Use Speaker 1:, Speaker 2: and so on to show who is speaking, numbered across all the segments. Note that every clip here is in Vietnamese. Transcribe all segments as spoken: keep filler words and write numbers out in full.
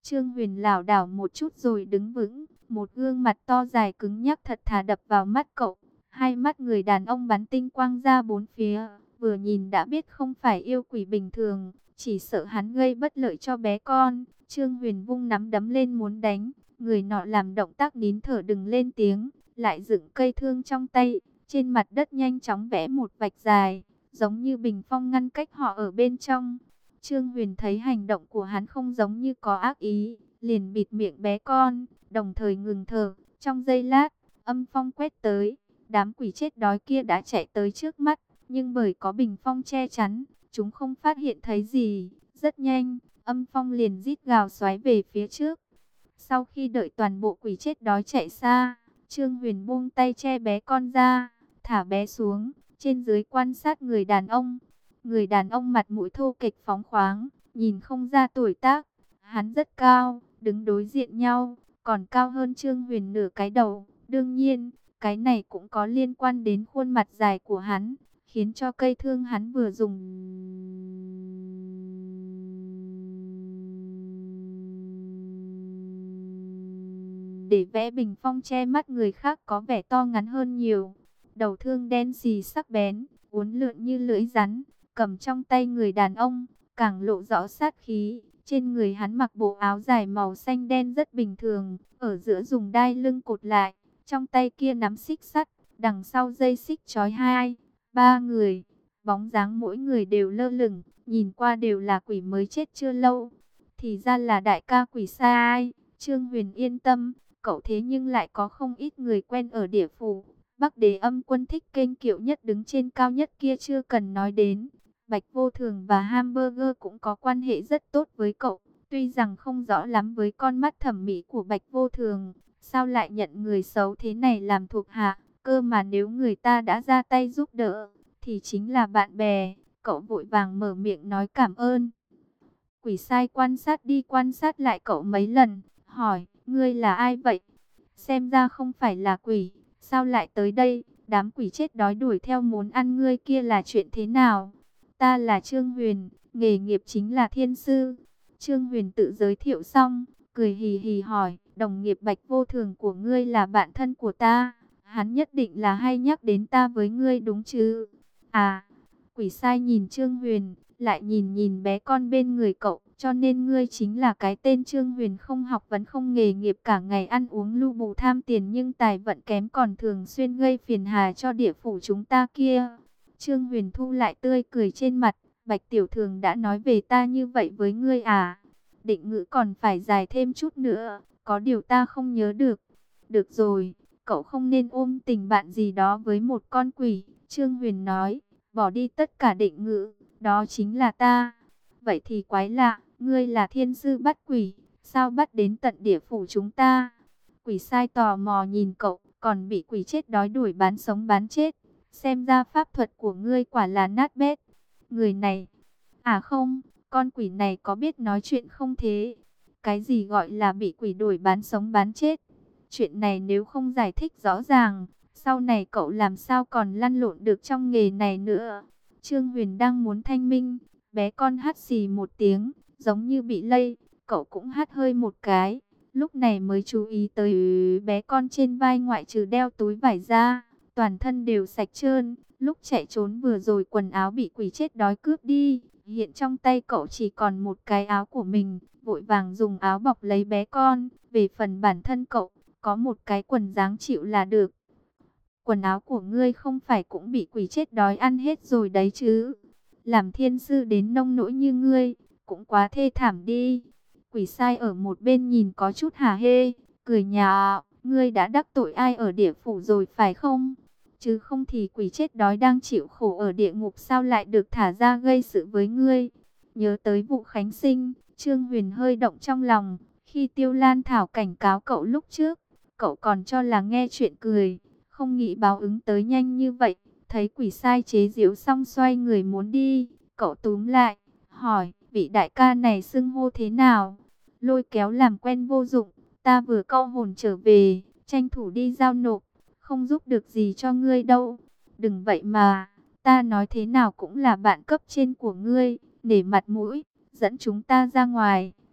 Speaker 1: Trương Huyền lảo đảo một chút rồi đứng vững, một gương mặt to dài cứng nhắc thật thà đập vào mắt cậu. Hai mắt người đàn ông bắn tinh quang ra bốn phía, vừa nhìn đã biết không phải yêu quỷ bình thường, chỉ sợ hắn gây bất lợi cho bé con. Trương Huyền vung nắm đấm lên muốn đánh, người nọ làm động tác nín thở đừng lên tiếng, lại dựng cây thương trong tay, trên mặt đất nhanh chóng vẽ một vạch dài, giống như bình phong ngăn cách họ ở bên trong. Trương Huyền thấy hành động của hắn không giống như có ác ý, liền bịt miệng bé con, đồng thời ngừng thở. Trong giây lát, âm phong quét tới, đám quỷ chết đói kia đã chạy tới trước mắt, nhưng bởi có bình phong che chắn, chúng không phát hiện thấy gì. Rất nhanh, âm phong liền rít gào xoáy về phía trước. Sau khi đợi toàn bộ quỷ chết đói chạy xa, Trương Huyền buông tay che bé con ra, thả bé xuống, trên dưới quan sát người đàn ông. Người đàn ông mặt mũi thô kệch phóng khoáng, nhìn không ra tuổi tác. Hắn rất cao, đứng đối diện nhau, còn cao hơn Trương Huyền nửa cái đầu. Đương nhiên, cái này cũng có liên quan đến khuôn mặt dài của hắn, khiến cho cây thương hắn vừa dùng để vẽ bình phong che mắt người khác có vẻ to ngắn hơn nhiều. Đầu thương đen xì sắc bén, uốn lượn như lưỡi rắn, cầm trong tay người đàn ông, càng lộ rõ sát khí. Trên người hắn mặc bộ áo dài màu xanh đen rất bình thường, ở giữa dùng đai lưng cột lại, trong tay kia nắm xích sắt, đằng sau dây xích trói hai, ba người. Bóng dáng mỗi người đều lơ lửng, nhìn qua đều là quỷ mới chết chưa lâu. Thì ra là đại ca quỷ sai. Trương Huyền yên tâm, cậu thế nhưng lại có không ít người quen ở địa phủ. Bắc Đế Âm Quân thích kênh kiệu nhất đứng trên cao nhất kia chưa cần nói đến. Bạch Vô Thường và Hamburger cũng có quan hệ rất tốt với cậu. Tuy rằng không rõ lắm với con mắt thẩm mỹ của Bạch Vô Thường, sao lại nhận người xấu thế này làm thuộc hạ. Cơ mà nếu người ta đã ra tay giúp đỡ, thì chính là bạn bè. Cậu vội vàng mở miệng nói cảm ơn. Quỷ sai quan sát đi quan sát lại cậu mấy lần, hỏi, ngươi là ai vậy? Xem ra không phải là quỷ, sao lại tới đây? Đám quỷ chết đói đuổi theo muốn ăn ngươi kia là chuyện thế nào? Ta là Trương Huyền, nghề nghiệp chính là thiên sư. Trương Huyền tự giới thiệu xong, cười hì hì hỏi, đồng nghiệp Bạch Vô Thường của ngươi là bạn thân của ta. Hắn nhất định là hay nhắc đến ta với ngươi đúng chứ? À, quỷ sai nhìn Trương Huyền, lại nhìn nhìn bé con bên người cậu, cho nên ngươi chính là cái tên Trương Huyền không học vấn không nghề nghiệp, cả ngày ăn uống lu bù tham tiền nhưng tài vận kém, còn thường xuyên gây phiền hà cho địa phủ chúng ta kia. Trương Huyền thu lại tươi cười trên mặt, Bạch Tiểu Thường đã nói về ta như vậy với ngươi à? Định ngữ còn phải dài thêm chút nữa, có điều ta không nhớ được. Được rồi, cậu không nên ôm tình bạn gì đó với một con quỷ, Trương Huyền nói, bỏ đi tất cả định ngữ, đó chính là ta. Vậy thì quái lạ, ngươi là thiên sư bắt quỷ, sao bắt đến tận địa phủ chúng ta? Quỷ sai tò mò nhìn cậu, còn bị quỷ chết đói đuổi bán sống bán chết. Xem ra pháp thuật của ngươi quả là nát bét. Người này, à không, con quỷ này có biết nói chuyện không thế? Cái gì gọi là bị quỷ đuổi bán sống bán chết? Chuyện này nếu không giải thích rõ ràng, sau này cậu làm sao còn lăn lộn được trong nghề này nữa? Trương Huyền đang muốn thanh minh, bé con hắt xì một tiếng, giống như bị lây, cậu cũng hắt hơi một cái. Lúc này mới chú ý tới bé con trên vai ngoại trừ đeo túi vải ra, toàn thân đều sạch trơn. Lúc chạy trốn vừa rồi quần áo bị quỷ chết đói cướp đi, hiện trong tay cậu chỉ còn một cái áo của mình, vội vàng dùng áo bọc lấy bé con. Về phần bản thân cậu, có một cái quần dáng chịu là được. Quần áo của ngươi không phải cũng bị quỷ chết đói ăn hết rồi đấy chứ? Làm thiên sư đến nông nỗi như ngươi, cũng quá thê thảm đi. Quỷ sai ở một bên nhìn có chút hả hê, cười nhạo, ngươi đã đắc tội ai ở địa phủ rồi phải không? Chứ không thì quỷ chết đói đang chịu khổ ở địa ngục sao lại được thả ra gây sự với ngươi? Nhớ tới vụ Khánh Sinh, Trương Huyền hơi động trong lòng. Khi Tiêu Lan Thảo cảnh cáo cậu lúc trước, cậu còn cho là nghe chuyện cười, không nghĩ báo ứng tới nhanh như vậy. Thấy quỷ sai chế giễu xong xoay người muốn đi, cậu túm lại, hỏi, vị đại ca này xưng hô thế nào? Lôi kéo làm quen vô dụng, ta vừa câu hồn trở về, tranh thủ đi giao nộp, không giúp được gì cho ngươi đâu. Đừng vậy mà, ta nói thế nào cũng là bạn cấp trên của ngươi, nể mặt mũi, dẫn chúng ta ra ngoài,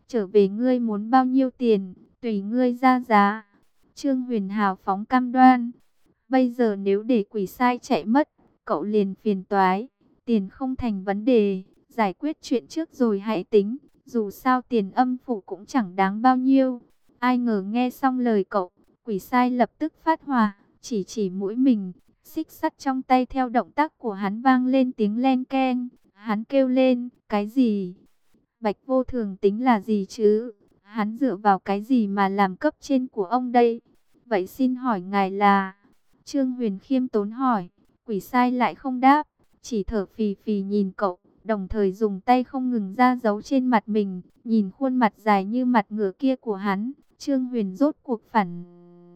Speaker 1: Trở về ngươi muốn bao nhiêu tiền, tùy ngươi ra giá. Trương Huyền hào phóng cam đoan. Bây giờ nếu để quỷ sai chạy mất, cậu liền phiền toái. Tiền không thành vấn đề, giải quyết chuyện trước rồi hãy tính. Dù sao tiền âm phủ cũng chẳng đáng bao nhiêu. Ai ngờ nghe xong lời cậu, quỷ sai lập tức phát hỏa, chỉ chỉ mũi mình. Xích sắt trong tay theo động tác của hắn vang lên tiếng len keng. Hắn kêu lên, cái gì? Bạch Vô Thường tính là gì chứ? Hắn dựa vào cái gì mà làm cấp trên của ông đây? Vậy xin hỏi ngài là... Trương Huyền khiêm tốn hỏi, quỷ sai lại không đáp, chỉ thở phì phì nhìn cậu, đồng thời dùng tay không ngừng ra dấu trên mặt mình, nhìn khuôn mặt dài như mặt ngựa kia của hắn. Trương Huyền rốt cuộc phản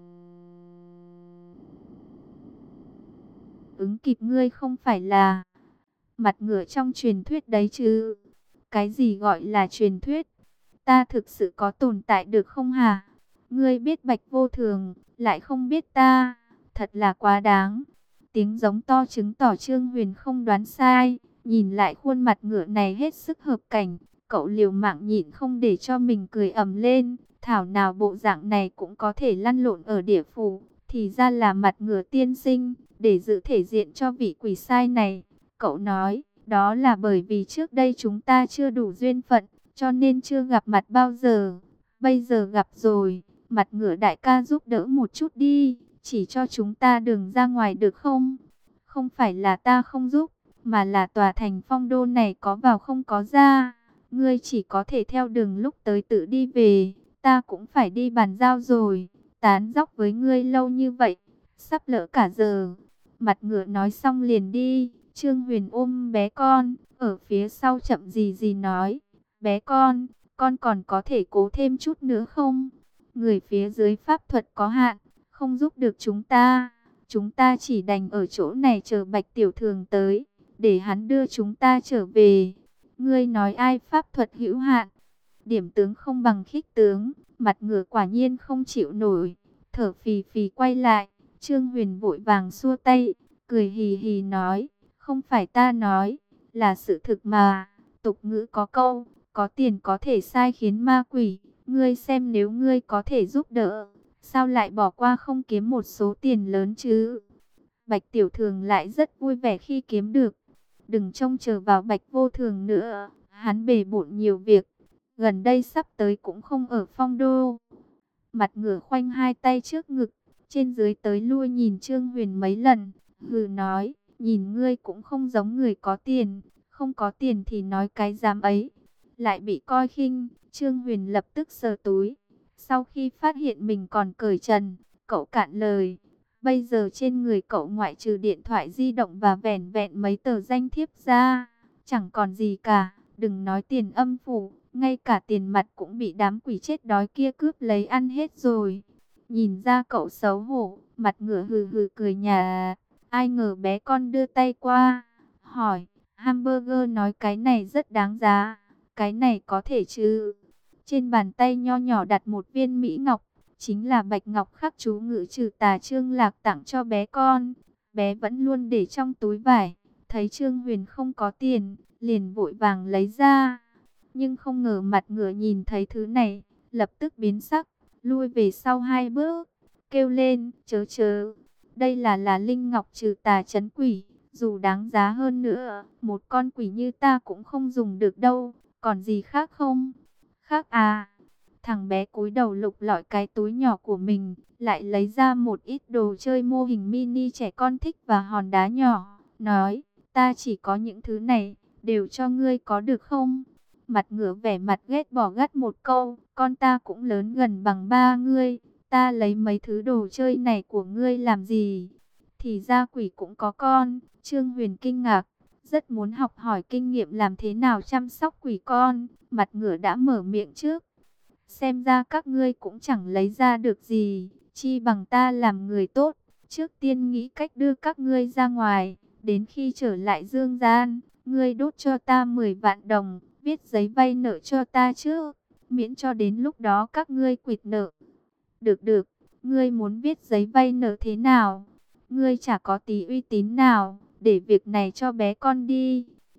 Speaker 1: ứng kịp, ngươi không phải là mặt ngựa trong truyền thuyết đấy chứ? Cái gì gọi là truyền thuyết? Ta thực sự có tồn tại được không hả? Ngươi biết Bạch Vô Thường, lại không biết ta, thật là quá đáng. Tiếng giống to chứng tỏ Trương Huyền không đoán sai. Nhìn lại khuôn mặt ngựa này hết sức hợp cảnh, cậu liều mạng nhịn không để cho mình cười ầm lên. Thảo nào bộ dạng này cũng có thể lăn lộn ở địa phủ, thì ra là mặt ngựa tiên sinh, để giữ thể diện cho vị quỷ sai này. Cậu nói, đó là bởi vì trước đây chúng ta chưa đủ duyên phận, cho nên chưa gặp mặt bao giờ. Bây giờ gặp rồi, mặt ngựa đại ca giúp đỡ một chút đi, chỉ cho chúng ta đường ra ngoài được không? Không phải là ta không giúp, mà là tòa thành Phong Đô này có vào không có ra. Ngươi chỉ có thể theo đường lúc tới tự đi về, ta cũng phải đi bàn giao rồi. Tán dóc với ngươi lâu như vậy, sắp lỡ cả giờ. Mặt ngựa nói xong liền đi. Trương Huyền ôm bé con, ở phía sau chậm gì gì nói, bé con, con còn có thể cố thêm chút nữa không? Người phía dưới pháp thuật có hạn, không giúp được chúng ta. Chúng ta chỉ đành ở chỗ này chờ Bạch Tiểu Thường tới, để hắn đưa chúng ta trở về. Ngươi nói ai pháp thuật hữu hạn? Điểm tướng không bằng khích tướng. Mặt ngựa quả nhiên không chịu nổi, thở phì phì quay lại. Trương Huyền vội vàng xua tay, cười hì hì nói, không phải ta nói, là sự thực mà. Tục ngữ có câu, có tiền có thể sai khiến ma quỷ. Ngươi xem nếu ngươi có thể giúp đỡ, sao lại bỏ qua không kiếm một số tiền lớn chứ? Bạch Tiểu Thường lại rất vui vẻ khi kiếm được. Đừng trông chờ vào Bạch Vô Thường nữa, hắn bề bộn nhiều việc, gần đây sắp tới cũng không ở Phong Đô. Mặt ngửa khoanh hai tay trước ngực, trên dưới tới lui nhìn Trương Huyền mấy lần, hừ nói, nhìn ngươi cũng không giống người có tiền, không có tiền thì nói cái dám ấy. Lại bị coi khinh, Trương Huyền lập tức sờ túi. Sau khi phát hiện mình còn cởi trần, cậu cạn lời. Bây giờ trên người cậu ngoại trừ điện thoại di động và vẻn vẹn mấy tờ danh thiếp ra, chẳng còn gì cả. Đừng nói tiền âm phủ, ngay cả tiền mặt cũng bị đám quỷ chết đói kia cướp lấy ăn hết rồi. Nhìn ra cậu xấu hổ, mặt ngửa hừ hừ cười nhà. Ai ngờ bé con đưa tay qua, hỏi, hamburger nói cái này rất đáng giá, cái này có thể chứ? Trên bàn tay nho nhỏ đặt một viên mỹ ngọc, chính là bạch ngọc khắc chú ngự trừ tà Trương Lạc tặng cho bé con. Bé vẫn luôn để trong túi vải, thấy Trương Huyền không có tiền, liền vội vàng lấy ra. Nhưng không ngờ mặt ngựa nhìn thấy thứ này, lập tức biến sắc, lui về sau hai bước, kêu lên, chớ chớ, đây là là linh ngọc trừ tà trấn quỷ, dù đáng giá hơn nữa, một con quỷ như ta cũng không dùng được đâu, còn gì khác không? Khác à? Thằng bé cúi đầu lục lọi cái túi nhỏ của mình, lại lấy ra một ít đồ chơi mô hình mini trẻ con thích và hòn đá nhỏ, nói, ta chỉ có những thứ này, đều cho ngươi có được không? Mặt ngửa vẻ mặt ghét bỏ gắt một câu, con ta cũng lớn gần bằng ba ngươi, ta lấy mấy thứ đồ chơi này của ngươi làm gì? Thì ra quỷ cũng có con. Trương Huyền kinh ngạc, rất muốn học hỏi kinh nghiệm làm thế nào chăm sóc quỷ con. Mặt ngửa đã mở miệng trước, xem ra các ngươi cũng chẳng lấy ra được gì, chi bằng ta làm người tốt, trước tiên nghĩ cách đưa các ngươi ra ngoài, đến khi trở lại dương gian, ngươi đốt cho ta mười vạn đồng, viết giấy vay nợ cho ta trước, miễn cho đến lúc đó các ngươi quỵt nợ. Được được, ngươi muốn viết giấy vay nợ thế nào? Ngươi chả có tí uy tín nào, để việc này cho bé con đi.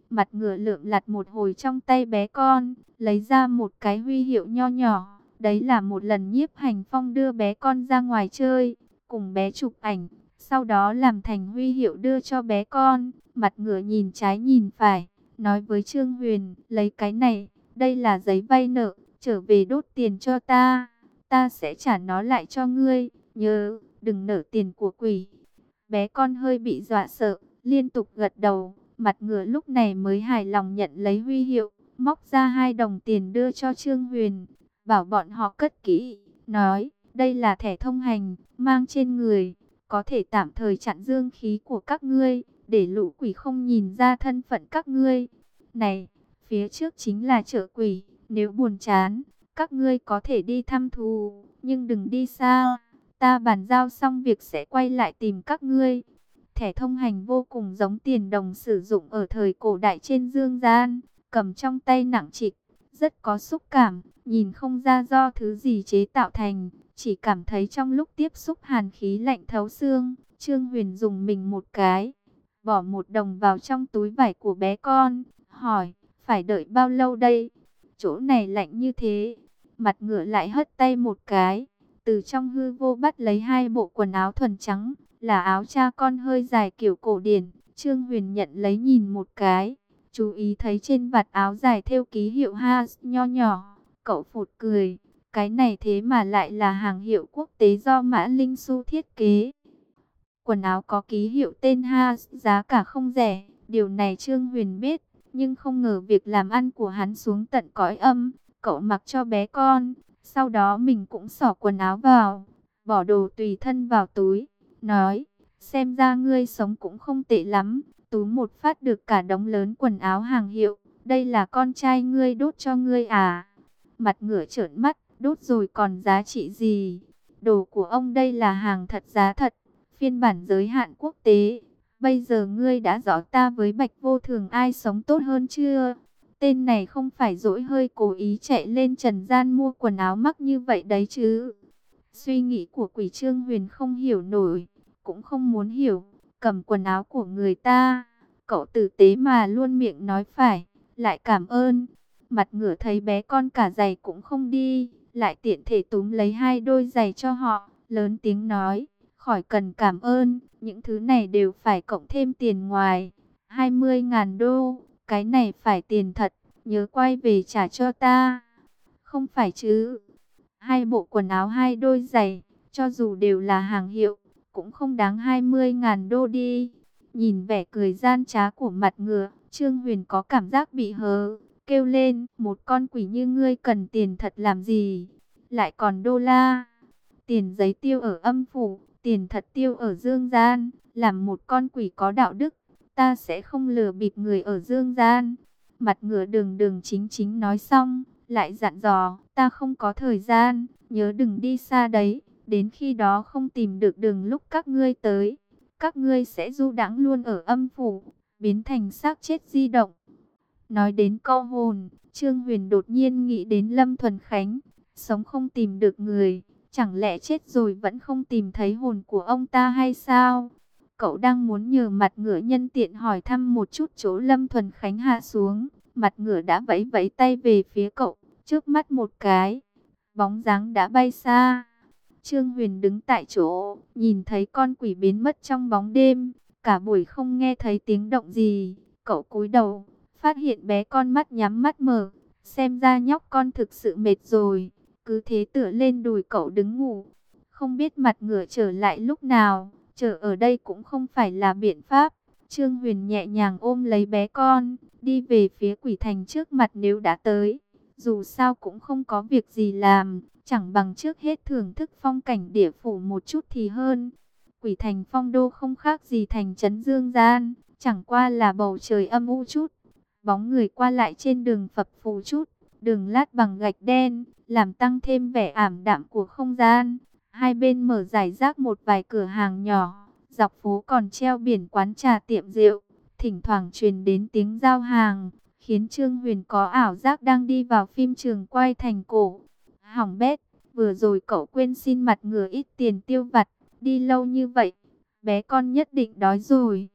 Speaker 1: Mặt ngửa lượm lặt một hồi trong tay bé con, lấy ra một cái huy hiệu nho nhỏ. Đấy là một lần Nhiếp Hành Phong đưa bé con ra ngoài chơi, cùng bé chụp ảnh, sau đó làm thành huy hiệu đưa cho bé con. Mặt ngửa nhìn trái nhìn phải, nói với Trương Huyền, lấy cái này, đây là giấy vay nợ, trở về đốt tiền cho ta, ta sẽ trả nó lại cho ngươi, nhớ, đừng nợ tiền của quỷ. Bé con hơi bị dọa sợ, liên tục gật đầu, mặt ngửa lúc này mới hài lòng nhận lấy huy hiệu, móc ra hai đồng tiền đưa cho Trương Huyền, bảo bọn họ cất kỹ, nói, đây là thẻ thông hành, mang trên người, có thể tạm thời chặn dương khí của các ngươi, để lũ quỷ không nhìn ra thân phận các ngươi. Này, phía trước chính là chợ quỷ, nếu buồn chán, các ngươi có thể đi thăm thú, nhưng đừng đi xa, ta bàn giao xong việc sẽ quay lại tìm các ngươi. Thẻ thông hành vô cùng giống tiền đồng sử dụng ở thời cổ đại trên dương gian, cầm trong tay nặng trịch, rất có xúc cảm, nhìn không ra do thứ gì chế tạo thành, chỉ cảm thấy trong lúc tiếp xúc hàn khí lạnh thấu xương. Trương Huyền dùng mình một cái, bỏ một đồng vào trong túi vải của bé con, hỏi, phải đợi bao lâu đây? Chỗ này lạnh như thế. Mặt ngửa lại hất tay một cái, từ trong hư vô bắt lấy hai bộ quần áo thuần trắng, là áo cha con hơi dài kiểu cổ điển. Trương Huyền nhận lấy nhìn một cái, chú ý thấy trên vạt áo dài thêu ký hiệu Haas nho nhỏ, cậu phụt cười, cái này thế mà lại là hàng hiệu quốc tế do Mã Linh Xu thiết kế. Quần áo có ký hiệu tên Haas, giá cả không rẻ, điều này Trương Huyền biết, nhưng không ngờ việc làm ăn của hắn xuống tận cõi âm. Cậu mặc cho bé con, sau đó mình cũng xỏ quần áo vào, bỏ đồ tùy thân vào túi, nói, xem ra ngươi sống cũng không tệ lắm. Tú một phát được cả đống lớn quần áo hàng hiệu, đây là con trai ngươi đốt cho ngươi à? Mặt ngửa trợn mắt, đốt rồi còn giá trị gì? Đồ của ông đây là hàng thật giá thật, phiên bản giới hạn quốc tế. Bây giờ ngươi đã rõ ta với Bạch Vô Thường ai sống tốt hơn chưa? Tên này không phải dỗi hơi cố ý chạy lên trần gian mua quần áo mắc như vậy đấy chứ? Suy nghĩ của Quỷ Trương Huyền không hiểu nổi, cũng không muốn hiểu. Cầm quần áo của người ta, cậu tử tế mà luôn miệng nói phải, lại cảm ơn. Mặt ngửa thấy bé con cả giày cũng không đi, lại tiện thể túm lấy hai đôi giày cho họ, lớn tiếng nói, khỏi cần cảm ơn, những thứ này đều phải cộng thêm tiền ngoài, hai mươi ngàn đô, cái này phải tiền thật, nhớ quay về trả cho ta. Không phải chứ, hai bộ quần áo hai đôi giày, cho dù đều là hàng hiệu, cũng không đáng hai mươi ngàn đô đi. Nhìn vẻ cười gian trá của mặt ngựa, Trương Huyền có cảm giác bị hớ, kêu lên, một con quỷ như ngươi cần tiền thật làm gì, lại còn đô la. Tiền giấy tiêu ở âm phủ, tiền thật tiêu ở dương gian, làm một con quỷ có đạo đức, ta sẽ không lừa bịp người ở dương gian. Mặt ngựa đường đường chính chính nói xong, lại dặn dò, ta không có thời gian, nhớ đừng đi xa đấy, đến khi đó không tìm được đường lúc các ngươi tới, các ngươi sẽ du đãng luôn ở âm phủ, biến thành xác chết di động. Nói đến câu hồn, Trương Huyền đột nhiên nghĩ đến Lâm Thuần Khánh, sống không tìm được người, chẳng lẽ chết rồi vẫn không tìm thấy hồn của ông ta hay sao? Cậu đang muốn nhờ mặt ngựa nhân tiện hỏi thăm một chút chỗ Lâm Thuần Khánh hạ xuống, mặt ngựa đã vẫy vẫy tay về phía cậu, trước mắt một cái, bóng dáng đã bay xa. Trương Huyền đứng tại chỗ, nhìn thấy con quỷ biến mất trong bóng đêm, cả buổi không nghe thấy tiếng động gì. Cậu cúi đầu, phát hiện bé con mắt nhắm mắt mở, xem ra nhóc con thực sự mệt rồi, cứ thế tựa lên đùi cậu đứng ngủ. Không biết mặt ngựa trở lại lúc nào, chờ ở đây cũng không phải là biện pháp. Trương Huyền nhẹ nhàng ôm lấy bé con, đi về phía quỷ thành trước mặt nếu đã tới. Dù sao cũng không có việc gì làm, chẳng bằng trước hết thưởng thức phong cảnh địa phủ một chút thì hơn. Quỷ thành Phong Đô không khác gì thành trấn dương gian, chẳng qua là bầu trời âm u chút, bóng người qua lại trên đường phập phù chút, đường lát bằng gạch đen, làm tăng thêm vẻ ảm đạm của không gian. Hai bên mở rải rác một vài cửa hàng nhỏ, dọc phố còn treo biển quán trà tiệm rượu, thỉnh thoảng truyền đến tiếng giao hàng, khiến Trương Huyền có ảo giác đang đi vào phim trường quay thành cổ. Hỏng bét, vừa rồi cậu quên xin mặt ngựa ít tiền tiêu vặt, đi lâu như vậy, bé con nhất định đói rồi.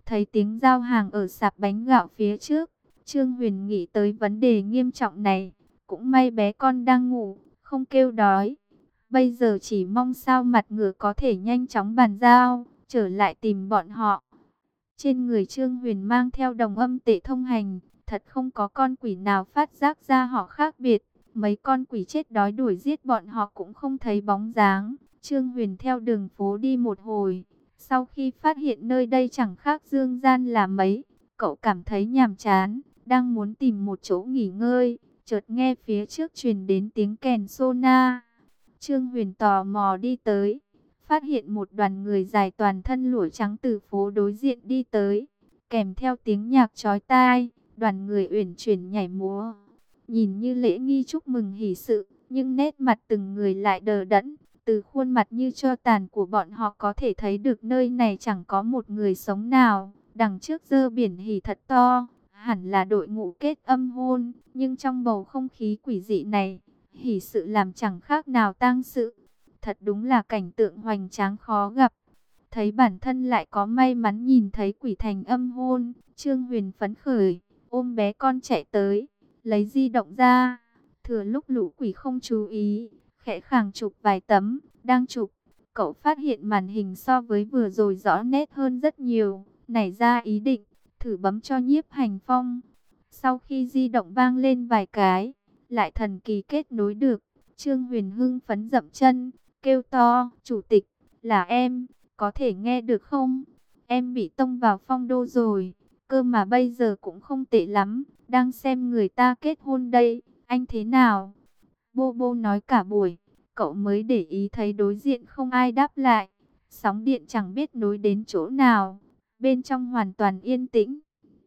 Speaker 1: Thấy tiếng giao hàng ở sạp bánh gạo phía trước, Trương Huyền nghĩ tới vấn đề nghiêm trọng này. Cũng may bé con đang ngủ, không kêu đói. Bây giờ chỉ mong sao mặt ngựa có thể nhanh chóng bàn giao, trở lại tìm bọn họ. Trên người Trương Huyền mang theo đồng âm tệ thông hành, thật không có con quỷ nào phát giác ra họ khác biệt. Mấy con quỷ chết đói đuổi giết bọn họ cũng không thấy bóng dáng. Trương Huyền theo đường phố đi một hồi, sau khi phát hiện nơi đây chẳng khác dương gian là mấy, cậu cảm thấy nhàm chán, đang muốn tìm một chỗ nghỉ ngơi, chợt nghe phía trước truyền đến tiếng kèn sona. Trương Huyền tò mò đi tới, phát hiện một đoàn người dài toàn thân lụa trắng từ phố đối diện đi tới, kèm theo tiếng nhạc chói tai, đoàn người uyển chuyển nhảy múa, nhìn như lễ nghi chúc mừng hỷ sự, nhưng nét mặt từng người lại đờ đẫn. Từ khuôn mặt như tro tàn của bọn họ có thể thấy được nơi này chẳng có một người sống nào. Đằng trước dơ biển hỉ thật to, hẳn là đội ngũ kết âm hôn, nhưng trong bầu không khí quỷ dị này, hỉ sự làm chẳng khác nào tang sự. Thật đúng là cảnh tượng hoành tráng khó gặp. Thấy bản thân lại có may mắn nhìn thấy quỷ thành âm hôn, Trương Huyền phấn khởi, ôm bé con chạy tới, lấy di động ra, thừa lúc lũ quỷ không chú ý, khẽ khàng chụp vài tấm. Đang chụp, cậu phát hiện màn hình so với vừa rồi rõ nét hơn rất nhiều, nảy ra ý định thử bấm cho Nhiếp Hành Phong. Sau khi di động vang lên vài cái, lại thần kỳ kết nối được. Trương Huyền hưng phấn dậm chân, kêu to: "Chủ tịch, là em, có thể nghe được không? Em bị tông vào phong đô rồi, cơ mà bây giờ cũng không tệ lắm, đang xem người ta kết hôn đây, anh thế nào?" Bô bô nói cả buổi, cậu mới để ý thấy đối diện không ai đáp lại. Sóng điện chẳng biết nối đến chỗ nào, bên trong hoàn toàn yên tĩnh.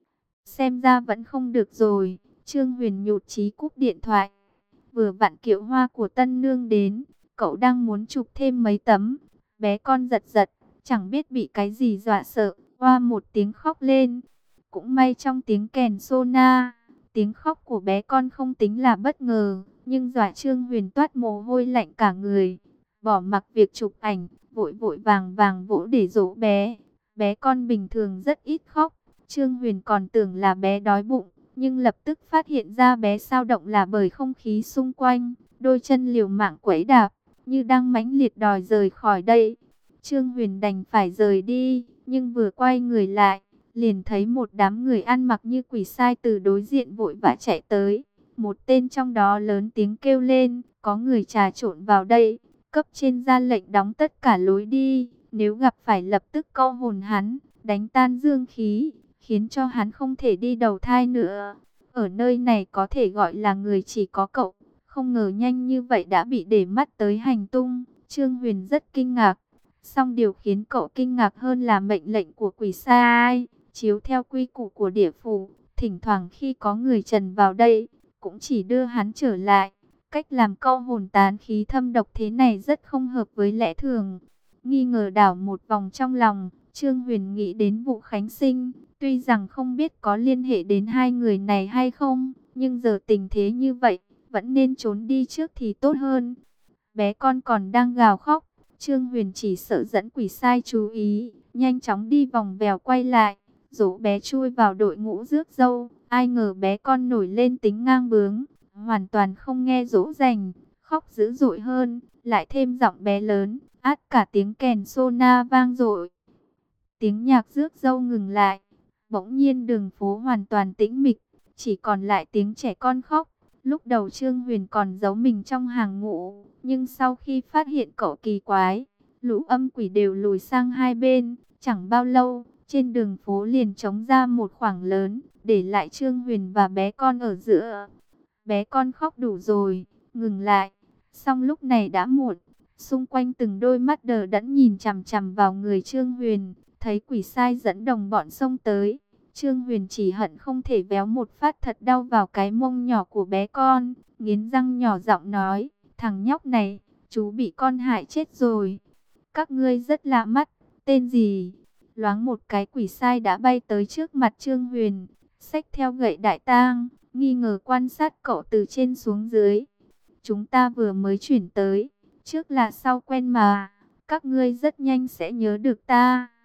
Speaker 1: Xem ra vẫn không được rồi, Trương Huyền nhụt chí cúp điện thoại. Vừa vặn kiệu hoa của tân nương đến, cậu đang muốn chụp thêm mấy tấm. Bé con giật giật, chẳng biết bị cái gì dọa sợ, oa một tiếng khóc lên. Cũng may trong tiếng kèn sona, tiếng khóc của bé con không tính là bất ngờ, nhưng dọa Trương Huyền toát mồ hôi lạnh cả người. Bỏ mặc việc chụp ảnh, vội vội vàng vàng vỗ để dỗ bé. Bé con bình thường rất ít khóc, Trương Huyền còn tưởng là bé đói bụng, nhưng lập tức phát hiện ra bé sao động là bởi không khí xung quanh. Đôi chân liều mạng quẫy đạp, như đang mãnh liệt đòi rời khỏi đây. Trương Huyền đành phải rời đi, nhưng vừa quay người lại, liền thấy một đám người ăn mặc như quỷ sai từ đối diện vội vã chạy tới. Một tên trong đó lớn tiếng kêu lên: "Có người trà trộn vào đây, cấp trên ra lệnh đóng tất cả lối đi, nếu gặp phải lập tức câu hồn hắn, đánh tan dương khí, khiến cho hắn không thể đi đầu thai nữa." Ở nơi này có thể gọi là người chỉ có cậu, không ngờ nhanh như vậy đã bị để mắt tới hành tung. Trương Huyền rất kinh ngạc, song điều khiến cậu kinh ngạc hơn là mệnh lệnh của quỷ sai. Chiếu theo quy củ của địa phủ, thỉnh thoảng khi có người trần vào đây, cũng chỉ đưa hắn trở lại. Cách làm câu hồn tán khí thâm độc thế này rất không hợp với lẽ thường. Nghi ngờ đảo một vòng trong lòng, Trương Huyền nghĩ đến vụ Khánh Sinh. Tuy rằng không biết có liên hệ đến hai người này hay không, nhưng giờ tình thế như vậy, vẫn nên trốn đi trước thì tốt hơn. Bé con còn đang gào khóc, Trương Huyền chỉ sợ dẫn quỷ sai chú ý, nhanh chóng đi vòng vèo quay lại, dỗ bé chui vào đội ngũ rước dâu. Ai ngờ bé con nổi lên tính ngang bướng, hoàn toàn không nghe dỗ dành, khóc dữ dội hơn, lại thêm giọng bé lớn, át cả tiếng kèn sona vang dội. Tiếng nhạc rước dâu ngừng lại, bỗng nhiên đường phố hoàn toàn tĩnh mịch, chỉ còn lại tiếng trẻ con khóc. Lúc đầu Trương Huyền còn giấu mình trong hàng ngũ, nhưng sau khi phát hiện cậu kỳ quái, lũ âm quỷ đều lùi sang hai bên. Chẳng bao lâu, trên đường phố liền trống ra một khoảng lớn, để lại Trương Huyền và bé con ở giữa. Bé con khóc đủ rồi, ngừng lại. Song lúc này đã muộn, xung quanh từng đôi mắt đờ đẫn nhìn chằm chằm vào người Trương Huyền. Thấy quỷ sai dẫn đồng bọn xông tới, Trương Huyền chỉ hận không thể véo một phát thật đau vào cái mông nhỏ của bé con, nghiến răng nhỏ giọng nói: "Thằng nhóc này, chú bị con hại chết rồi. Các ngươi rất lạ mắt, tên gì?" Loáng một cái quỷ sai đã bay tới trước mặt Trương Huyền, xách theo gậy đại tang, nghi ngờ quan sát cậu từ trên xuống dưới. "Chúng ta vừa mới chuyển tới, trước là sau quen mà, các ngươi rất nhanh sẽ nhớ được ta."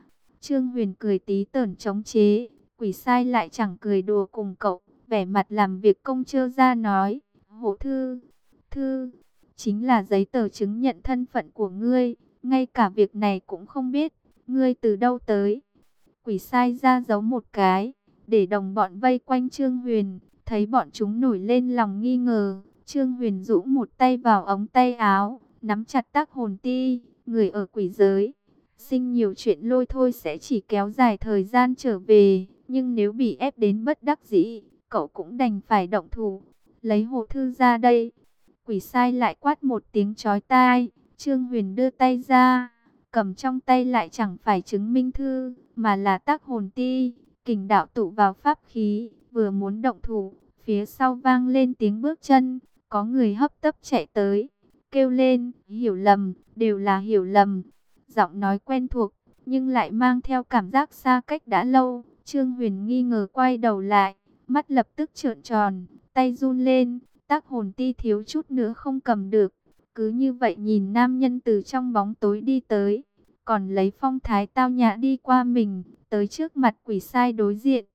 Speaker 1: Trương Huyền cười tí tởn chống chế, quỷ sai lại chẳng cười đùa cùng cậu, vẻ mặt làm việc công chơ ra nói, hộ thư, thư, chính là giấy tờ chứng nhận thân phận của ngươi, ngay cả việc này cũng không biết, ngươi từ đâu tới. Quỷ sai ra giấu một cái, để đồng bọn vây quanh Trương Huyền, thấy bọn chúng nổi lên lòng nghi ngờ. Trương Huyền rũ một tay vào ống tay áo, nắm chặt tác hồn ti, người ở quỷ giới. Sinh nhiều chuyện lôi thôi sẽ chỉ kéo dài thời gian trở về, nhưng nếu bị ép đến bất đắc dĩ, cậu cũng đành phải động thủ. Lấy hộ thư ra đây. Quỷ sai lại quát một tiếng chói tai, Trương Huyền đưa tay ra, cầm trong tay lại chẳng phải chứng minh thư, mà là tác hồn ti, kình đạo tụ vào pháp khí, vừa muốn động thủ, phía sau vang lên tiếng bước chân, có người hấp tấp chạy tới, kêu lên, hiểu lầm, đều là hiểu lầm. Giọng nói quen thuộc, nhưng lại mang theo cảm giác xa cách đã lâu. Trương Huyền nghi ngờ quay đầu lại, mắt lập tức trợn tròn, tay run lên, tác hồn ti thiếu chút nữa không cầm được. Cứ như vậy nhìn nam nhân từ trong bóng tối đi tới, còn lấy phong thái tao nhã đi qua mình, tới trước mặt quỷ sai đối diện.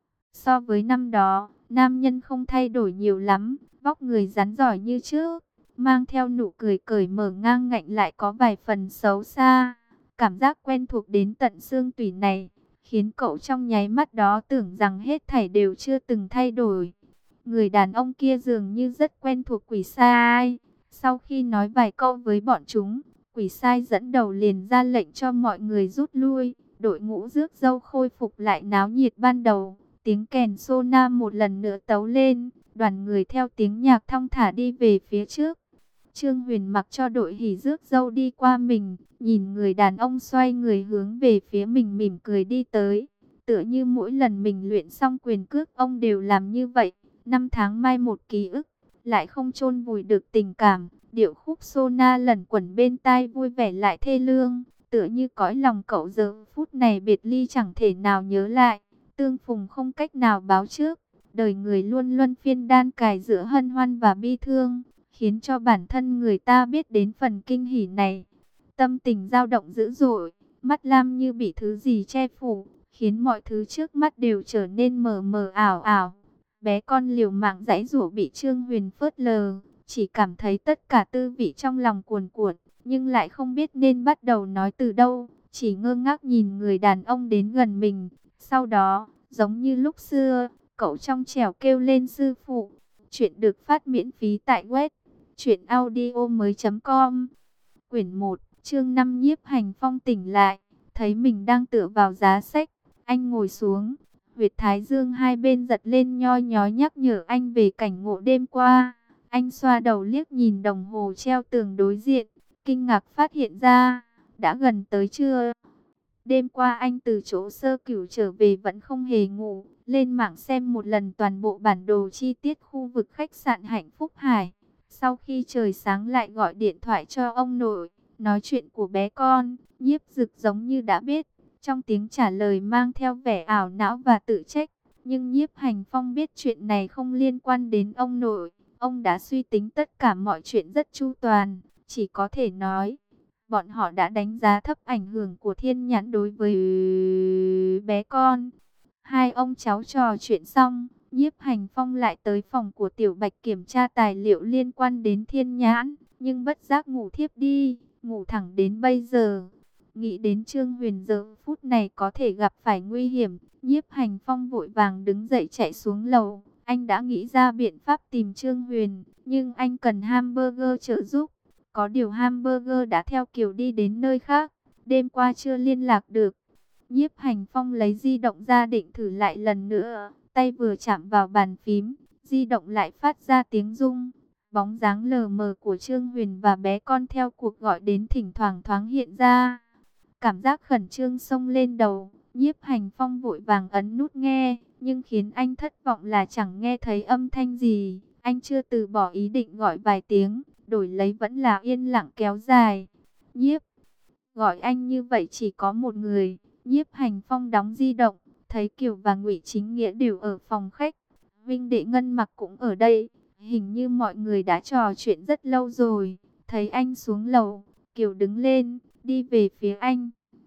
Speaker 1: So với năm đó, nam nhân không thay đổi nhiều lắm, vóc người rắn giỏi như trước, mang theo nụ cười cởi mở ngang ngạnh lại có vài phần xấu xa. Cảm giác quen thuộc đến tận xương tủy này, khiến cậu trong nháy mắt đó tưởng rằng hết thảy đều chưa từng thay đổi. Người đàn ông kia dường như rất quen thuộc quỷ sai. Sau khi nói vài câu với bọn chúng, quỷ sai dẫn đầu liền ra lệnh cho mọi người rút lui. Đội ngũ rước dâu khôi phục lại náo nhiệt ban đầu. Tiếng kèn sô nam một lần nữa tấu lên. Đoàn người theo tiếng nhạc thong thả đi về phía trước. Trương Huyền mặc cho đội hỉ rước dâu đi qua mình. Nhìn người đàn ông xoay người hướng về phía mình mỉm cười đi tới. Tựa như mỗi lần mình luyện xong quyền cước ông đều làm như vậy. Năm tháng mai một ký ức, lại không chôn vùi được tình cảm. Điệu khúc sô na lẩn quẩn bên tai vui vẻ lại thê lương. Tựa như cõi lòng cậu giờ phút này biệt ly chẳng thể nào nhớ lại. Tương phùng không cách nào báo trước. Đời người luôn luân phiên đan cài giữa hân hoan và bi thương, khiến cho bản thân người ta biết đến phần kinh hỉ này. Tâm tình dao động dữ dội, mắt Lam như bị thứ gì che phủ, khiến mọi thứ trước mắt đều trở nên mờ mờ ảo ảo. Bé con liều mạng giãy giụa bị Trương Huyền phớt lờ, chỉ cảm thấy tất cả tư vị trong lòng cuồn cuộn, nhưng lại không biết nên bắt đầu nói từ đâu, chỉ ngơ ngác nhìn người đàn ông đến gần mình. Sau đó, giống như lúc xưa, cậu trong trẻo kêu lên sư phụ. Chuyện được phát miễn phí tại web truyện audio mới chấm com. Quyển một, chương năm. Nhiếp Hành Phong tỉnh lại, thấy mình đang tựa vào giá sách, anh ngồi xuống, huyệt thái dương hai bên giật lên nhoi nhói nhắc nhở anh về cảnh ngộ đêm qua. Anh xoa đầu liếc nhìn đồng hồ treo tường đối diện, kinh ngạc phát hiện ra, đã gần tới trưa. Đêm qua anh từ chỗ Sơ Cửu trở về vẫn không hề ngủ, lên mạng xem một lần toàn bộ bản đồ chi tiết khu vực khách sạn Hạnh Phúc Hải. Sau khi trời sáng lại gọi điện thoại cho ông nội, nói chuyện của bé con. Nhiếp Dực giống như đã biết, trong tiếng trả lời mang theo vẻ ảo não và tự trách. Nhưng Nhiếp Hành Phong biết chuyện này không liên quan đến ông nội, ông đã suy tính tất cả mọi chuyện rất chu toàn, chỉ có thể nói bọn họ đã đánh giá thấp ảnh hưởng của thiên nhãn đối với bé con. Hai ông cháu trò chuyện xong, Nhiếp Hành Phong lại tới phòng của Tiểu Bạch kiểm tra tài liệu liên quan đến thiên nhãn, nhưng bất giác ngủ thiếp đi, ngủ thẳng đến bây giờ. Nghĩ đến Trương Huyền giờ phút này có thể gặp phải nguy hiểm, Nhiếp Hành Phong vội vàng đứng dậy chạy xuống lầu. Anh đã nghĩ ra biện pháp tìm Trương Huyền, nhưng anh cần hamburger trợ giúp. Có điều hamburger đã theo Kiều đi đến nơi khác, đêm qua chưa liên lạc được. Nhiếp Hành Phong lấy di động ra định thử lại lần nữa, tay vừa chạm vào bàn phím, di động lại phát ra tiếng rung. Bóng dáng lờ mờ của Trương Huyền và bé con theo cuộc gọi đến thỉnh thoảng thoáng hiện ra. Cảm giác khẩn trương xông lên đầu, Nhiếp Hành Phong vội vàng ấn nút nghe, nhưng khiến anh thất vọng là chẳng nghe thấy âm thanh gì. Anh chưa từ bỏ ý định gọi vài tiếng, đổi lấy vẫn là yên lặng kéo dài. Nhiếp, gọi anh như vậy chỉ có một người. Nhiếp Hành Phong đóng di động, thấy Kiều và Ngụy Chính Nghĩa đều ở phòng khách. Vinh Đệ Ngân Mặc cũng ở đây, hình như mọi người đã trò chuyện rất lâu rồi. Thấy anh xuống lầu, Kiều đứng lên, đi về phía anh.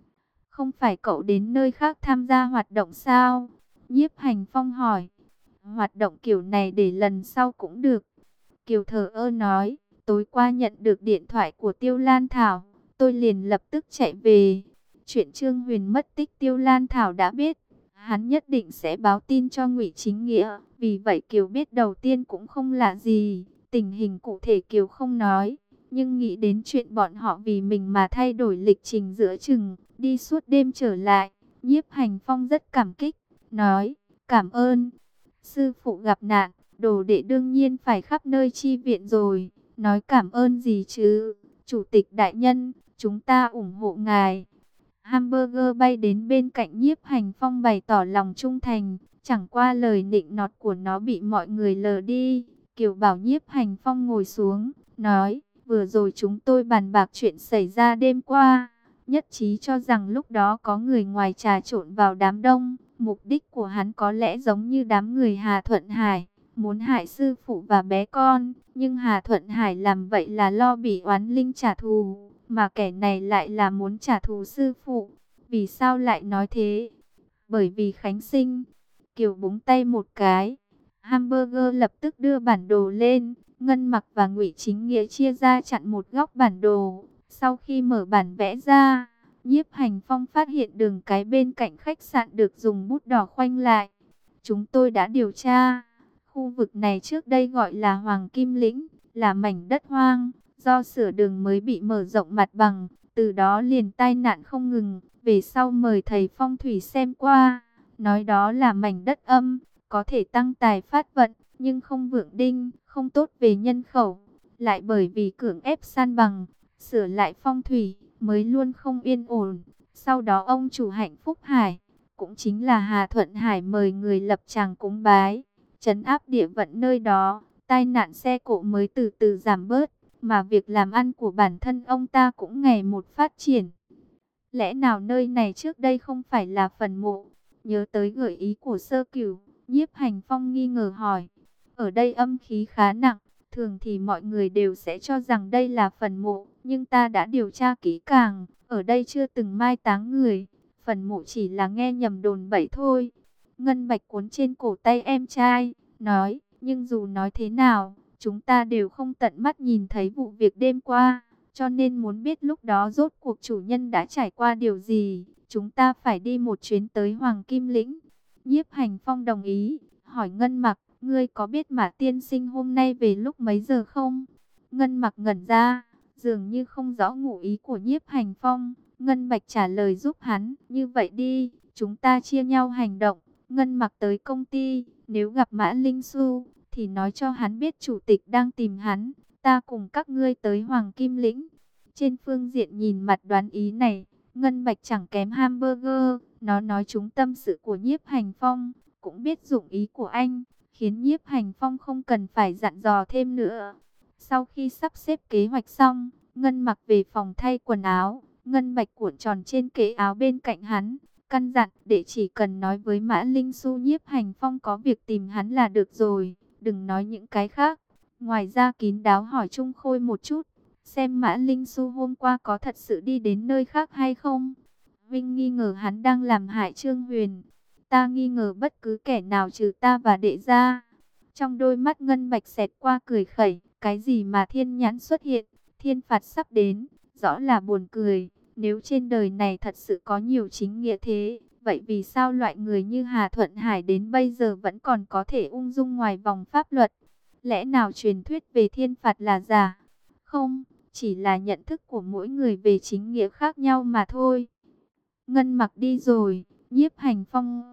Speaker 1: Không phải cậu đến nơi khác tham gia hoạt động sao? Nhiếp Hành Phong hỏi. Hoạt động kiểu này để lần sau cũng được. Kiều thờ ơ nói, tối qua nhận được điện thoại của Tiêu Lan Thảo, tôi liền lập tức chạy về. Chuyện Trương Huyền mất tích Tiêu Lan Thảo đã biết, hắn nhất định sẽ báo tin cho Ngụy Chính Nghĩa. Vì vậy Kiều biết đầu tiên cũng không lạ gì, tình hình cụ thể Kiều không nói. Nhưng nghĩ đến chuyện bọn họ vì mình mà thay đổi lịch trình giữa chừng, đi suốt đêm trở lại, Nhiếp Hành Phong rất cảm kích, nói, cảm ơn. Sư phụ gặp nạn, đồ đệ đương nhiên phải khắp nơi chi viện rồi, nói cảm ơn gì chứ, chủ tịch đại nhân, chúng ta ủng hộ ngài. Hamburger bay đến bên cạnh Nhiếp Hành Phong bày tỏ lòng trung thành, chẳng qua lời nịnh nọt của nó bị mọi người lờ đi. Kiều bảo Nhiếp Hành Phong ngồi xuống, nói, vừa rồi chúng tôi bàn bạc chuyện xảy ra đêm qua, nhất trí cho rằng lúc đó có người ngoài trà trộn vào đám đông. Mục đích của hắn có lẽ giống như đám người Hà Thuận Hải, muốn hại sư phụ và bé con, nhưng Hà Thuận Hải làm vậy là lo bị oán linh trả thù, mà kẻ này lại là muốn trả thù sư phụ. Vì sao lại nói thế? Bởi vì Khánh Sinh. Kiều búng tay một cái, Hamburger lập tức đưa bản đồ lên. Ngân Mặc và Ngụy Chính Nghĩa chia ra chặn một góc bản đồ. Sau khi mở bản vẽ ra, Nhiếp Hành Phong phát hiện đường cái bên cạnh khách sạn được dùng bút đỏ khoanh lại. Chúng tôi đã điều tra, khu vực này trước đây gọi là Hoàng Kim Lĩnh, là mảnh đất hoang, do sửa đường mới bị mở rộng mặt bằng, từ đó liền tai nạn không ngừng. Về sau mời thầy phong thủy xem qua, nói đó là mảnh đất âm, có thể tăng tài phát vận, nhưng không vượng đinh, không tốt về nhân khẩu. Lại bởi vì cưỡng ép san bằng, sửa lại phong thủy, mới luôn không yên ổn. Sau đó ông chủ Hạnh Phúc Hải, cũng chính là Hà Thuận Hải, mời người lập tràng cúng bái, trấn áp địa vận nơi đó, tai nạn xe cộ mới từ từ giảm bớt, mà việc làm ăn của bản thân ông ta cũng ngày một phát triển. Lẽ nào nơi này trước đây không phải là phần mộ? Nhớ tới gợi ý của Sơ Cửu, Nhiếp Hành Phong nghi ngờ hỏi. Ở đây âm khí khá nặng, thường thì mọi người đều sẽ cho rằng đây là phần mộ, nhưng ta đã điều tra kỹ càng, ở đây chưa từng mai táng người, phần mộ chỉ là nghe nhầm đồn bậy thôi. Ngân Bạch cuốn trên cổ tay em trai, nói, nhưng dù nói thế nào, chúng ta đều không tận mắt nhìn thấy vụ việc đêm qua, cho nên muốn biết lúc đó rốt cuộc chủ nhân đã trải qua điều gì, chúng ta phải đi một chuyến tới Hoàng Kim Lĩnh. Nhiếp Hành Phong đồng ý, hỏi Ngân Mặc, ngươi có biết Mã tiên sinh hôm nay về lúc mấy giờ không? Ngân Mặc ngẩn ra, dường như không rõ ngụ ý của Nhiếp Hành Phong. Ngân Bạch trả lời giúp hắn, như vậy đi, chúng ta chia nhau hành động. Ngân Mặc tới công ty, nếu gặp Mã Linh Xu, thì nói cho hắn biết chủ tịch đang tìm hắn. Ta cùng các ngươi tới Hoàng Kim Lĩnh. Trên phương diện nhìn mặt đoán ý này, Ngân Bạch chẳng kém Hamburger. Nó nói trúng tâm sự của Nhiếp Hành Phong, cũng biết dụng ý của anh, khiến Nhiếp Hành Phong không cần phải dặn dò thêm nữa. Sau khi sắp xếp kế hoạch xong, Ngân Mặc về phòng thay quần áo. Ngân Bạch cuộn tròn trên kệ áo bên cạnh hắn, căn dặn để chỉ cần nói với Mã Linh Xu Nhiếp Hành Phong có việc tìm hắn là được rồi, đừng nói những cái khác. Ngoài ra kín đáo hỏi Trung Khôi một chút, xem Mã Linh Xu hôm qua có thật sự đi đến nơi khác hay không. Vinh nghi ngờ hắn đang làm hại Trương Huyền. Ta nghi ngờ bất cứ kẻ nào trừ ta và đệ gia. Trong đôi mắt Ngân Bạch xẹt qua cười khẩy, cái gì mà thiên nhãn xuất hiện, thiên phạt sắp đến, rõ là buồn cười. Nếu trên đời này thật sự có nhiều chính nghĩa thế, vậy vì sao loại người như Hà Thuận Hải đến bây giờ vẫn còn có thể ung dung ngoài vòng pháp luật? Lẽ nào truyền thuyết về thiên phạt là giả? Không, chỉ là nhận thức của mỗi người về chính nghĩa khác nhau mà thôi. Ngân Mặc đi rồi, Nhiếp Hành Phong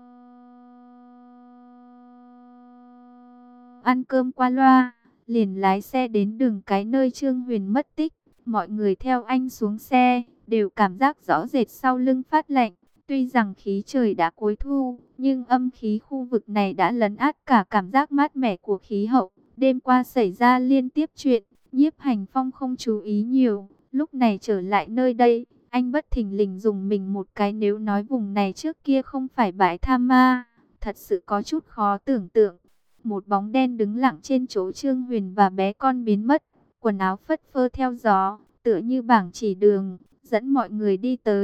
Speaker 1: ăn cơm qua loa, liền lái xe đến đường cái nơi Trương Huyền mất tích. Mọi người theo anh xuống xe, đều cảm giác rõ rệt sau lưng phát lạnh. Tuy rằng khí trời đã cuối thu, nhưng âm khí khu vực này đã lấn át cả cảm giác mát mẻ của khí hậu. Đêm qua xảy ra liên tiếp chuyện, Nhiếp Hành Phong không chú ý nhiều. Lúc này trở lại nơi đây, anh bất thình lình dùng mình một cái, nếu nói vùng này trước kia không phải bãi tha ma, thật sự có chút khó tưởng tượng. Một bóng đen đứng lặng trên chỗ Trương Huyền và bé con biến mất, quần áo phất phơ theo gió, tựa như bảng chỉ đường, dẫn mọi người đi tới.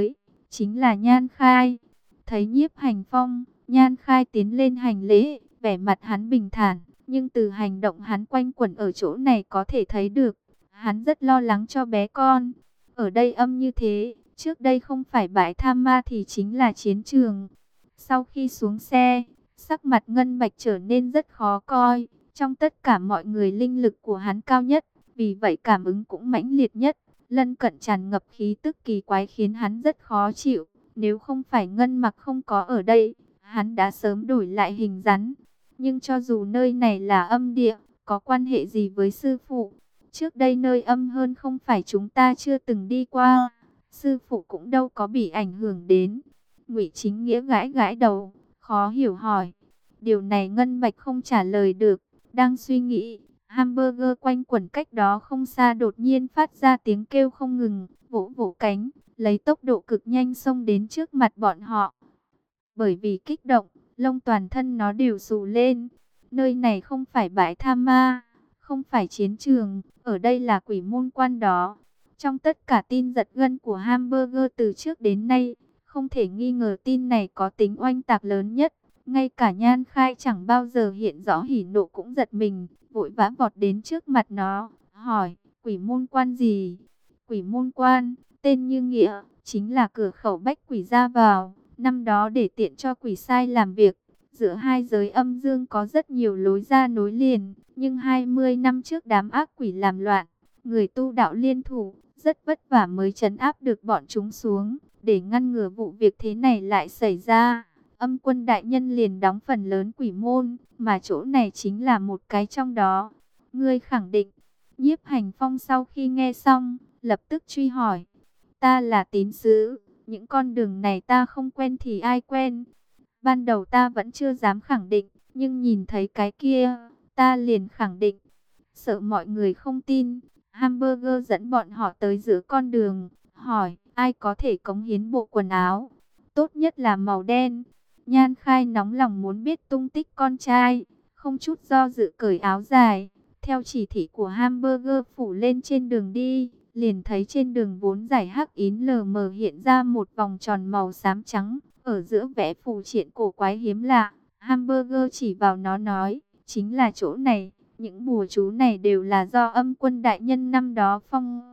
Speaker 1: chính là Nhan Khai. Thấy Nhiếp Hành Phong, Nhan Khai tiến lên hành lễ, vẻ mặt hắn bình thản, nhưng từ hành động hắn quanh quẩn ở chỗ này có thể thấy được, hắn rất lo lắng cho bé con. Ở đây âm như thế, trước đây không phải bãi tham ma thì chính là chiến trường. Sau khi xuống xe, sắc mặt Ngân Bạch trở nên rất khó coi. Trong tất cả mọi người linh lực của hắn cao nhất, vì vậy cảm ứng cũng mãnh liệt nhất. Lân cận tràn ngập khí tức kỳ quái khiến hắn rất khó chịu. Nếu không phải Ngân Mặc không có ở đây, hắn đã sớm đổi lại hình rắn. Nhưng cho dù nơi này là âm địa, có quan hệ gì với sư phụ? Trước đây nơi âm hơn không phải chúng ta chưa từng đi qua. Sư phụ cũng đâu có bị ảnh hưởng đến. Ngụy Chính Nghĩa gãi gãi đầu, khó hiểu hỏi. Điều này Ngân Bạch không trả lời được, đang suy nghĩ. Hamburger quanh quẩn cách đó không xa đột nhiên phát ra tiếng kêu không ngừng, vỗ vỗ cánh, lấy tốc độ cực nhanh xông đến trước mặt bọn họ. Bởi vì kích động, lông toàn thân nó đều xù lên. Nơi này không phải bãi tha ma, không phải chiến trường, ở đây là quỷ môn quan đó. Trong tất cả tin giật gân của Hamburger từ trước đến nay, không thể nghi ngờ tin này có tính oanh tạc lớn nhất. Ngay cả Nhan Khai chẳng bao giờ hiện rõ hỉ nộ cũng giật mình, vội vã vọt đến trước mặt nó, hỏi, quỷ môn quan gì? Quỷ môn quan, tên như nghĩa, chính là cửa khẩu bách quỷ ra vào. Năm đó để tiện cho quỷ sai làm việc, giữa hai giới âm dương có rất nhiều lối ra nối liền. Nhưng hai mươi năm trước đám ác quỷ làm loạn, người tu đạo liên thủ, rất vất vả mới trấn áp được bọn chúng xuống. Để ngăn ngừa vụ việc thế này lại xảy ra, Âm Quân đại nhân liền đóng phần lớn quỷ môn, mà chỗ này chính là một cái trong đó. Ngươi khẳng định? Nhiếp Hành Phong sau khi nghe xong, lập tức truy hỏi. Ta là tín sứ, những con đường này ta không quen thì ai quen? Ban đầu ta vẫn chưa dám khẳng định, nhưng nhìn thấy cái kia, ta liền khẳng định. Sợ mọi người không tin, Hamburger dẫn bọn họ tới giữa con đường, hỏi ai có thể cống hiến bộ quần áo, tốt nhất là màu đen. Nhan Khai nóng lòng muốn biết tung tích con trai, không chút do dự cởi áo dài, theo chỉ thị của Hamburger phủ lên trên đường đi, liền thấy trên đường vốn dải hắc ín lờ mờ hiện ra một vòng tròn màu xám trắng, ở giữa vẽ phù triện cổ quái hiếm lạ. Hamburger chỉ vào nó nói, chính là chỗ này, những bùa chú này đều là do Âm Quân đại nhân năm đó phong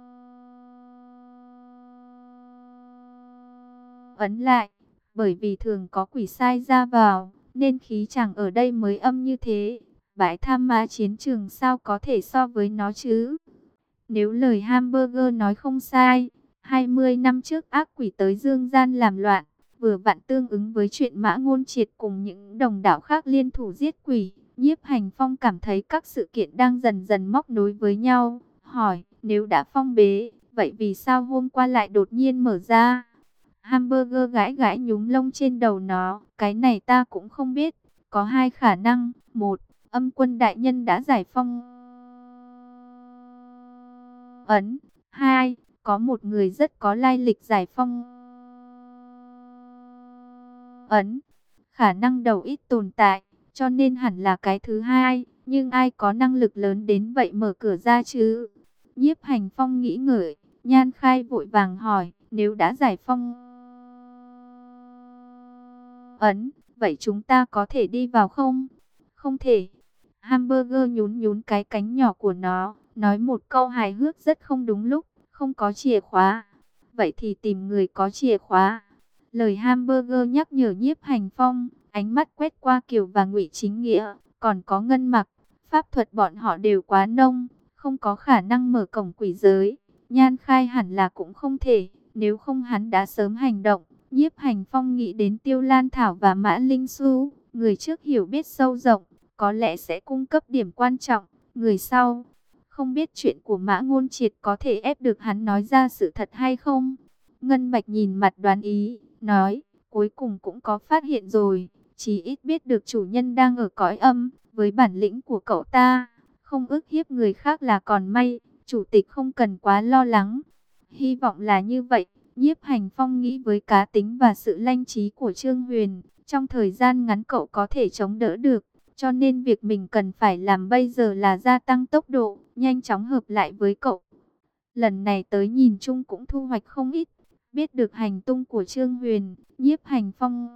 Speaker 1: ấn lại. Bởi vì thường có quỷ sai ra vào, nên khí chàng ở đây mới âm như thế. Bãi tham ma chiến trường sao có thể so với nó chứ? Nếu lời Hamburger nói không sai, hai mươi năm trước ác quỷ tới dương gian làm loạn, vừa vặn tương ứng với chuyện Mã Ngôn Triệt cùng những đồng đạo khác liên thủ giết quỷ. Nhiếp Hành Phong cảm thấy các sự kiện đang dần dần móc nối với nhau, hỏi, nếu đã phong bế, vậy vì sao hôm qua lại đột nhiên mở ra? Hamburger gãi gãi nhúm lông trên đầu nó, cái này ta cũng không biết, có hai khả năng, một, Âm Quân đại nhân đã giải phong ấn, hai, có một người rất có lai lịch giải phong ấn. Khả năng đầu ít tồn tại, cho nên hẳn là cái thứ hai, nhưng ai có năng lực lớn đến vậy mở cửa ra chứ? Nhiếp Hành Phong nghĩ ngợi, Nhan Khai vội vàng hỏi, nếu đã giải phong ấn, vậy chúng ta có thể đi vào không? Không thể. Hamburger nhún nhún cái cánh nhỏ của nó, nói một câu hài hước rất không đúng lúc, không có chìa khóa. Vậy thì tìm người có chìa khóa. Lời Hamburger nhắc nhở Nhiếp Hành Phong, ánh mắt quét qua Kiều và Ngụy Chính Nghĩa, còn có Ngân Mặc, pháp thuật bọn họ đều quá nông, không có khả năng mở cổng quỷ giới. Nhan Khai hẳn là cũng không thể, nếu không hắn đã sớm hành động. Nhiếp Hành Phong nghĩ đến Tiêu Lan Thảo và Mã Linh Xu, người trước hiểu biết sâu rộng, có lẽ sẽ cung cấp điểm quan trọng, người sau không biết chuyện của Mã Ngôn Triệt có thể ép được hắn nói ra sự thật hay không. Ngân Bạch nhìn mặt đoán ý, nói, cuối cùng cũng có phát hiện rồi, chỉ ít biết được chủ nhân đang ở cõi âm, với bản lĩnh của cậu ta, không ức hiếp người khác là còn may, chủ tịch không cần quá lo lắng. Hy vọng là như vậy. Nhiếp Hành Phong nghĩ với cá tính và sự lanh trí của Trương Huyền, trong thời gian ngắn cậu có thể chống đỡ được, cho nên việc mình cần phải làm bây giờ là gia tăng tốc độ, nhanh chóng hợp lại với cậu. Lần này tới nhìn chung cũng thu hoạch không ít, Biết được hành tung của Trương Huyền, Nhiếp Hành Phong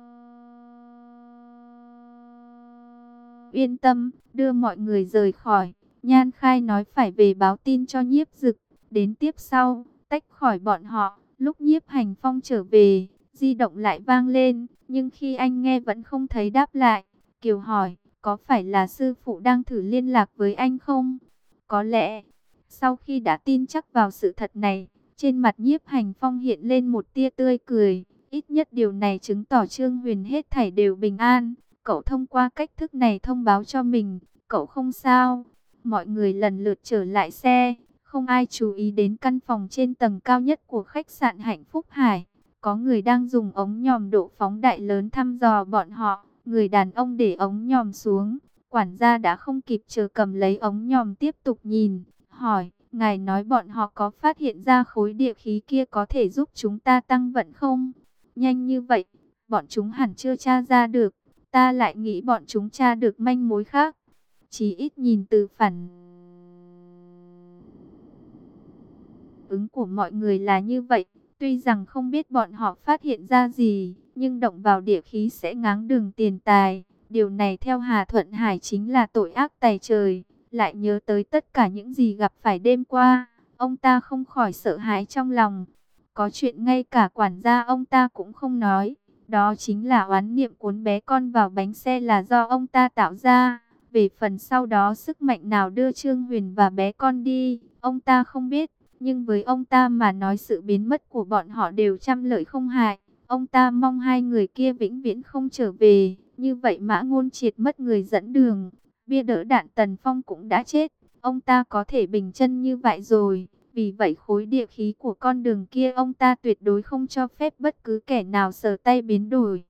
Speaker 1: yên tâm, đưa mọi người rời khỏi. Nhan Khai nói phải về báo tin cho Nhiếp Dực. Đến tiếp sau, tách khỏi bọn họ, lúc Nhiếp Hành Phong trở về, di động lại vang lên, nhưng khi anh nghe vẫn không thấy đáp lại. Kiều hỏi, có phải là sư phụ đang thử liên lạc với anh không? Có lẽ, sau khi đã tin chắc vào sự thật này, trên mặt Nhiếp Hành Phong hiện lên một tia tươi cười. Ít nhất điều này chứng tỏ Trương Huyền hết thảy đều bình an. Cậu thông qua cách thức này thông báo cho mình, cậu không sao. Mọi người lần lượt trở lại xe, không ai chú ý đến căn phòng trên tầng cao nhất của khách sạn Hạnh Phúc Hải. Có người đang dùng ống nhòm độ phóng đại lớn thăm dò bọn họ. Người đàn ông để ống nhòm xuống, quản gia đã không kịp chờ cầm lấy ống nhòm tiếp tục nhìn, hỏi, ngài nói bọn họ có phát hiện ra khối địa khí kia có thể giúp chúng ta tăng vận không? Nhanh như vậy, bọn chúng hẳn chưa tra ra được. Ta lại nghĩ bọn chúng tra được manh mối khác. Chỉ ít nhìn từ phản ứng của mọi người là như vậy. Tuy rằng không biết bọn họ phát hiện ra gì, nhưng động vào địa khí sẽ ngáng đường tiền tài. Điều này theo Hà Thuận Hải chính là tội ác tày trời. Lại nhớ tới tất cả những gì gặp phải đêm qua, ông ta không khỏi sợ hãi trong lòng. Có chuyện ngay cả quản gia ông ta cũng không nói. Đó chính là oán niệm cuốn bé con vào bánh xe là do ông ta tạo ra. Về phần sau đó sức mạnh nào đưa Trương Huyền và bé con đi, ông ta không biết. Nhưng với ông ta mà nói sự biến mất của bọn họ đều trăm lợi không hại. Ông ta mong hai người kia vĩnh viễn không trở về. Như vậy Mã Ngôn Triệt mất người dẫn đường. Bia đỡ đạn Tần Phong cũng đã chết. Ông ta có thể bình chân như vậy rồi. Vì vậy khối địa khí của con đường kia ông ta tuyệt đối không cho phép bất cứ kẻ nào sờ tay biến đổi.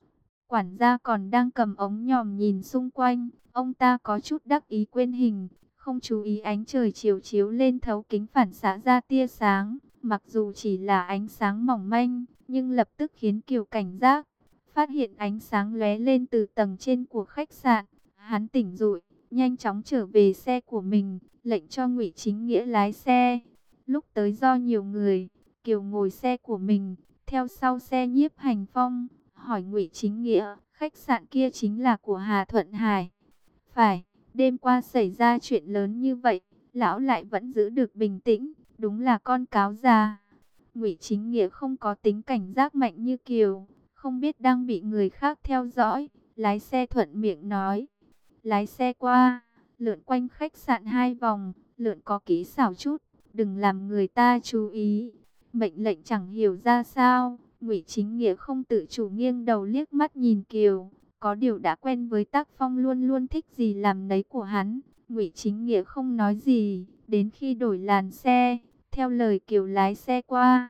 Speaker 1: Quản gia còn đang cầm ống nhòm nhìn xung quanh. Ông ta có chút đắc ý quên hình. Không chú ý ánh trời chiều chiếu lên thấu kính phản xạ ra tia sáng. Mặc dù chỉ là ánh sáng mỏng manh, nhưng lập tức khiến Kiều cảnh giác. Phát hiện ánh sáng lóe lên từ tầng trên của khách sạn. Hắn tỉnh dậy, nhanh chóng trở về xe của mình, lệnh cho Ngụy Chính Nghĩa lái xe. Lúc tới do nhiều người, Kiều ngồi xe của mình, theo sau xe Nhiếp Hành Phong, hỏi Ngụy Chính Nghĩa, khách sạn kia chính là của Hà Thuận Hải. Phải, đêm qua xảy ra chuyện lớn như vậy, lão lại vẫn giữ được bình tĩnh, đúng là con cáo già. Ngụy Chính Nghĩa không có tính cảnh giác mạnh như Kiều, không biết đang bị người khác theo dõi, lái xe thuận miệng nói. Lái xe qua, lượn quanh khách sạn hai vòng, lượn có kỹ xảo chút, đừng làm người ta chú ý. Mệnh lệnh chẳng hiểu ra sao, Ngụy Chính Nghĩa không tự chủ nghiêng đầu liếc mắt nhìn Kiều, có điều đã quen với tác phong luôn luôn thích gì làm nấy của hắn. Ngụy Chính Nghĩa không nói gì, đến khi đổi làn xe, theo lời Kiều lái xe qua.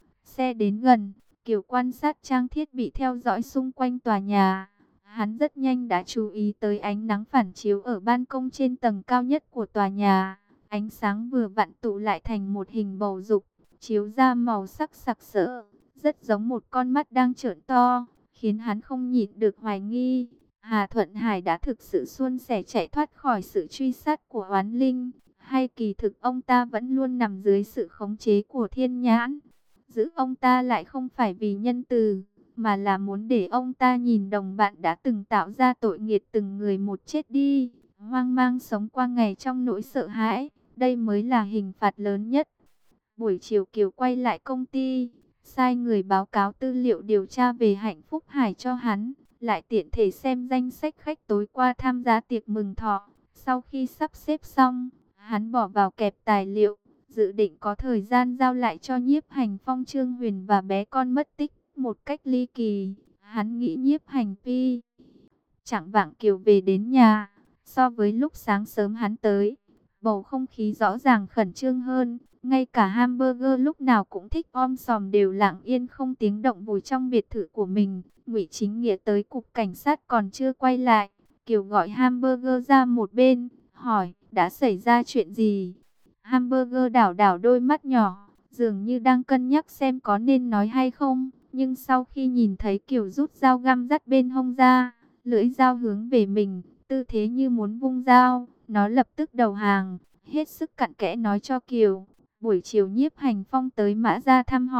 Speaker 1: Xe đến gần, Kiều quan sát trang thiết bị theo dõi xung quanh tòa nhà. Hắn rất nhanh đã chú ý tới ánh nắng phản chiếu ở ban công trên tầng cao nhất của tòa nhà. Ánh sáng vừa vặn tụ lại thành một hình bầu dục, chiếu ra màu sắc sặc sỡ, rất giống một con mắt đang trợn to, khiến hắn không nhịn được hoài nghi. Hà Thuận Hải đã thực sự suôn sẻ chạy thoát khỏi sự truy sát của oán linh, hay kỳ thực ông ta vẫn luôn nằm dưới sự khống chế của thiên nhãn. Giữ ông ta lại không phải vì nhân từ, mà là muốn để ông ta nhìn đồng bạn đã từng tạo ra tội nghiệt từng người một chết đi, hoang mang sống qua ngày trong nỗi sợ hãi. Đây mới là hình phạt lớn nhất. Buổi chiều Kiều quay lại công ty, sai người báo cáo tư liệu điều tra về Hạnh Phúc Hải cho hắn, lại tiện thể xem danh sách khách tối qua tham gia tiệc mừng thọ. Sau khi sắp xếp xong, hắn bỏ vào kẹp tài liệu, dự định có thời gian giao lại cho Nhiếp Hành Phong, Trương Huyền và bé con mất tích một cách ly kỳ. Hắn nghĩ Nhiếp Hành Phi chẳng vạng Kiều về đến nhà, so với lúc sáng sớm hắn tới, bầu không khí rõ ràng khẩn trương hơn. Ngay cả hamburger lúc nào cũng thích om sòm đều lặng yên không tiếng động vùi trong biệt thự của mình. Ngụy Chính Nghĩa tới cục cảnh sát còn chưa quay lại, Kiều gọi hamburger ra một bên, hỏi, đã xảy ra chuyện gì? Hamburger đảo đảo đôi mắt nhỏ, dường như đang cân nhắc xem có nên nói hay không. Nhưng sau khi nhìn thấy Kiều rút dao găm dắt bên hông ra, lưỡi dao hướng về mình, tư thế như muốn vung dao, nó lập tức đầu hàng, hết sức cặn kẽ nói cho Kiều. Buổi chiều Nhiếp Hành Phong tới Mã Gia thăm hỏi,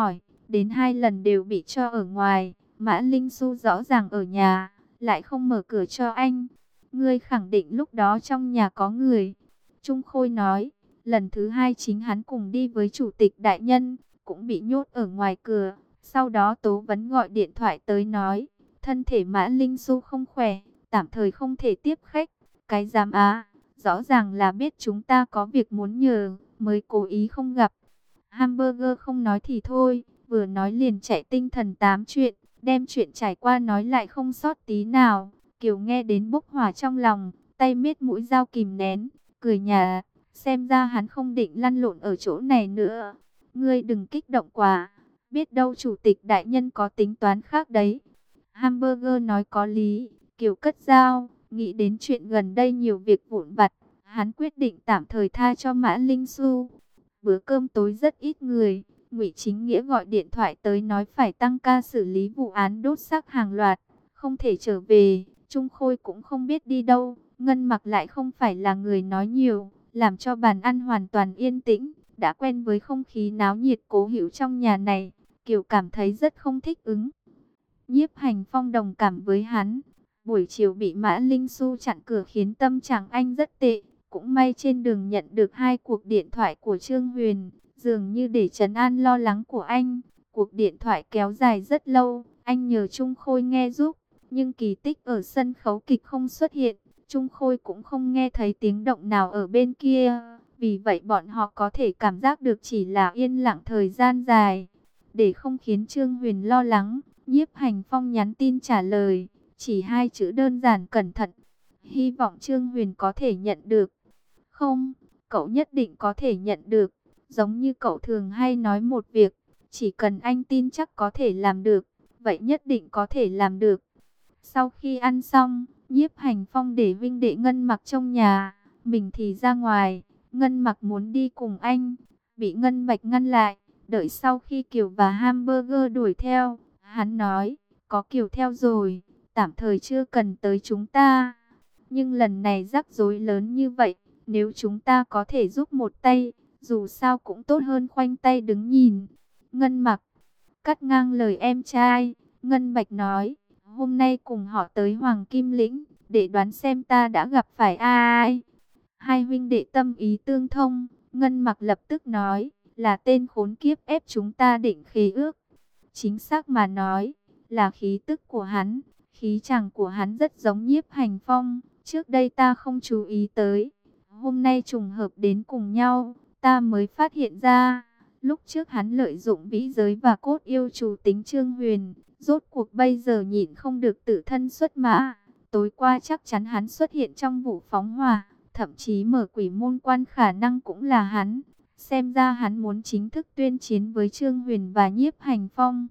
Speaker 1: đến hai lần đều bị cho ở ngoài. Mã Linh Xu rõ ràng ở nhà, lại không mở cửa cho anh. Ngươi khẳng định lúc đó trong nhà có người. Trung Khôi nói, lần thứ hai chính hắn cùng đi với chủ tịch đại nhân, cũng bị nhốt ở ngoài cửa. Sau đó Tố Vấn gọi điện thoại tới nói, thân thể Mã Linh Xu không khỏe, tạm thời không thể tiếp khách. Cái giám á, rõ ràng là biết chúng ta có việc muốn nhờ, mới cố ý không gặp. Hamburger không nói thì thôi, vừa nói liền chạy tinh thần tám chuyện, đem chuyện trải qua nói lại không sót tí nào. Kiều nghe đến bốc hỏa trong lòng, tay miết mũi dao kìm nén, cười nhả, xem ra hắn không định lăn lộn ở chỗ này nữa. Ngươi đừng kích động quá, biết đâu chủ tịch đại nhân có tính toán khác đấy. Hamburger nói có lý, Kiều cất dao, nghĩ đến chuyện gần đây nhiều việc vụn vặt, hắn quyết định tạm thời tha cho Mã Linh Xu. Bữa cơm tối rất ít người, Ngụy Chính Nghĩa gọi điện thoại tới nói phải tăng ca xử lý vụ án đốt xác hàng loạt, không thể trở về. Trung Khôi cũng không biết đi đâu, Ngân Mặc lại không phải là người nói nhiều, làm cho bàn ăn hoàn toàn yên tĩnh. Đã quen với không khí náo nhiệt cố hữu trong nhà này, Kiều cảm thấy rất không thích ứng. Nhiếp Hành Phong đồng cảm với hắn. Buổi chiều bị Mã Linh Xu chặn cửa khiến tâm trạng anh rất tệ. Cũng may trên đường nhận được hai cuộc điện thoại của Trương Huyền, dường như để trấn an lo lắng của anh. Cuộc điện thoại kéo dài rất lâu, anh nhờ Trung Khôi nghe giúp, nhưng kỳ tích ở sân khấu kịch không xuất hiện. Trung Khôi cũng không nghe thấy tiếng động nào ở bên kia, vì vậy bọn họ có thể cảm giác được chỉ là yên lặng thời gian dài. Để không khiến Trương Huyền lo lắng, Nhiếp Hành Phong nhắn tin trả lời, chỉ hai chữ đơn giản cẩn thận. Hy vọng Trương Huyền có thể nhận được. Không, cậu nhất định có thể nhận được. Giống như cậu thường hay nói một việc, chỉ cần anh tin chắc có thể làm được, vậy nhất định có thể làm được. Sau khi ăn xong, Nhiếp Hành Phong để Vinh Đệ Ngân Mặc trong nhà, mình thì ra ngoài. Ngân Mặc muốn đi cùng anh, bị Ngân Bạch ngăn lại. Đợi sau khi Kiều và Hamburger đuổi theo, hắn nói, có Kiều theo rồi, tạm thời chưa cần tới chúng ta. Nhưng lần này rắc rối lớn như vậy, nếu chúng ta có thể giúp một tay, dù sao cũng tốt hơn khoanh tay đứng nhìn. Ngân Mặc cắt ngang lời em trai, Ngân Bạch nói, hôm nay cùng họ tới Hoàng Kim Lĩnh, để đoán xem ta đã gặp phải ai. Hai huynh đệ tâm ý tương thông, Ngân Mặc lập tức nói, là tên khốn kiếp ép chúng ta định khế ước. Chính xác mà nói, là khí tức của hắn, khí chàng của hắn rất giống Nhiếp Hành Phong, trước đây ta không chú ý tới. Hôm nay trùng hợp đến cùng nhau, ta mới phát hiện ra, lúc trước hắn lợi dụng vĩ giới và cốt yêu chủ tính Trương Huyền, rốt cuộc bây giờ nhịn không được tự thân xuất mã. Tối qua chắc chắn hắn xuất hiện trong vụ phóng hỏa, thậm chí mở quỷ môn quan khả năng cũng là hắn. Xem ra hắn muốn chính thức tuyên chiến với Trương Huyền và Nhiếp Hành Phong.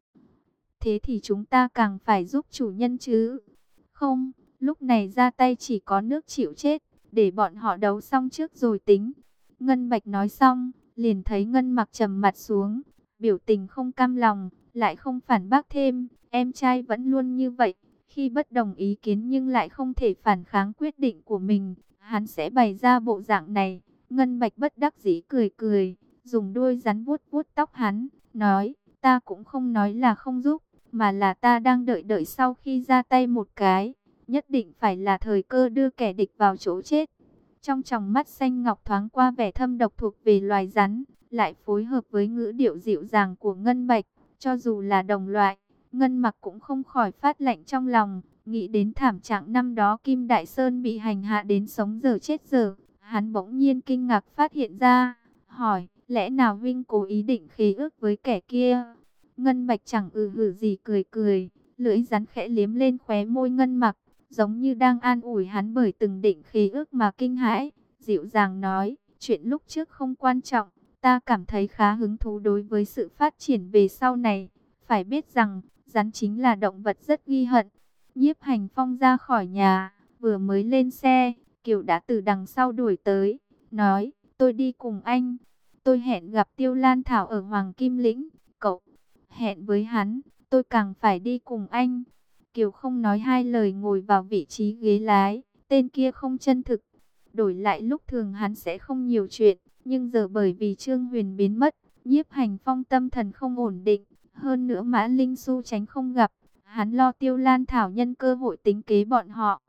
Speaker 1: Thế thì chúng ta càng phải giúp chủ nhân chứ. Không, lúc này ra tay chỉ có nước chịu chết, để bọn họ đấu xong trước rồi tính. Ngân Bạch nói xong, liền thấy Ngân Mặc trầm mặt xuống, biểu tình không cam lòng, lại không phản bác thêm. Em trai vẫn luôn như vậy, khi bất đồng ý kiến nhưng lại không thể phản kháng quyết định của mình, hắn sẽ bày ra bộ dạng này. Ngân Bạch bất đắc dĩ cười cười, dùng đuôi rắn vuốt vuốt tóc hắn, nói, ta cũng không nói là không giúp, mà là ta đang đợi đợi sau khi ra tay một cái, nhất định phải là thời cơ đưa kẻ địch vào chỗ chết. Trong tròng mắt xanh ngọc thoáng qua vẻ thâm độc thuộc về loài rắn, lại phối hợp với ngữ điệu dịu dàng của Ngân Bạch, cho dù là đồng loại, Ngân Mặc cũng không khỏi phát lạnh trong lòng, nghĩ đến thảm trạng năm đó Kim Đại Sơn bị hành hạ đến sống dở chết dở. Hắn bỗng nhiên kinh ngạc phát hiện ra, hỏi, lẽ nào Vinh cố ý định khế ước với kẻ kia? Ngân Bạch chẳng ừ hử gì cười cười, lưỡi rắn khẽ liếm lên khóe môi Ngân Mặc, giống như đang an ủi hắn bởi từng định khế ước mà kinh hãi, dịu dàng nói, chuyện lúc trước không quan trọng, ta cảm thấy khá hứng thú đối với sự phát triển về sau này, phải biết rằng, rắn chính là động vật rất ghi hận. Nhiếp Hành Phong ra khỏi nhà, vừa mới lên xe, Kiều đã từ đằng sau đuổi tới, nói, tôi đi cùng anh, tôi hẹn gặp Tiêu Lan Thảo ở Hoàng Kim Lĩnh, cậu hẹn với hắn, tôi càng phải đi cùng anh. Kiều không nói hai lời ngồi vào vị trí ghế lái, tên kia không chân thực, đổi lại lúc thường hắn sẽ không nhiều chuyện, nhưng giờ bởi vì Trương Huyền biến mất, Nhiếp Hành Phong tâm thần không ổn định, Hơn nữa Mã Linh Xu tránh không gặp, hắn lo Tiêu Lan Thảo nhân cơ hội tính kế bọn họ.